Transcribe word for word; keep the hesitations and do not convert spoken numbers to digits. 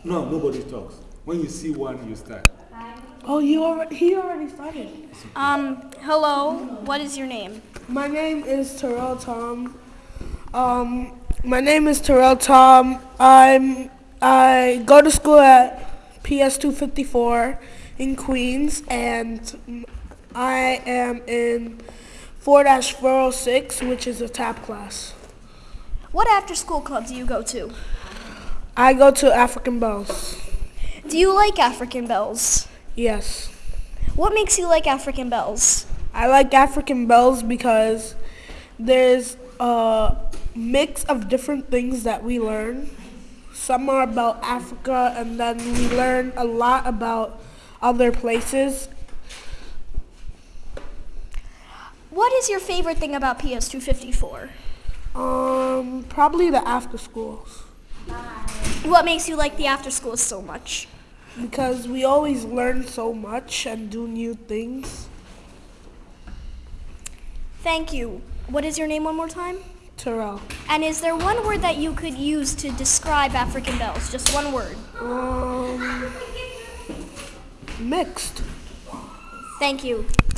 No, nobody talks. When you see one, you start. Oh, you already, he already started. Um, hello, what is your name? My name is Terrell Tom. Um, my name is Terrell Tom. I'm I go to school at P S two fifty-four in Queens, and I am in four dash four oh six, which is a tap class. What after-school club do you go to? I go to African Bells. Do you like African Bells? Yes. What makes you like African Bells? I like African Bells because there's a mix of different things that we learn. Some are about Africa, and then we learn a lot about other places. What is your favorite thing about P S two fifty-four? Um, probably the after schools, What makes you like the after-school so much? because we always learn so much and do new things. Thank you. What is your name one more time? Terrell. And is there one word that you could use to describe African Bells? Just one word. Um, mixed. Thank you.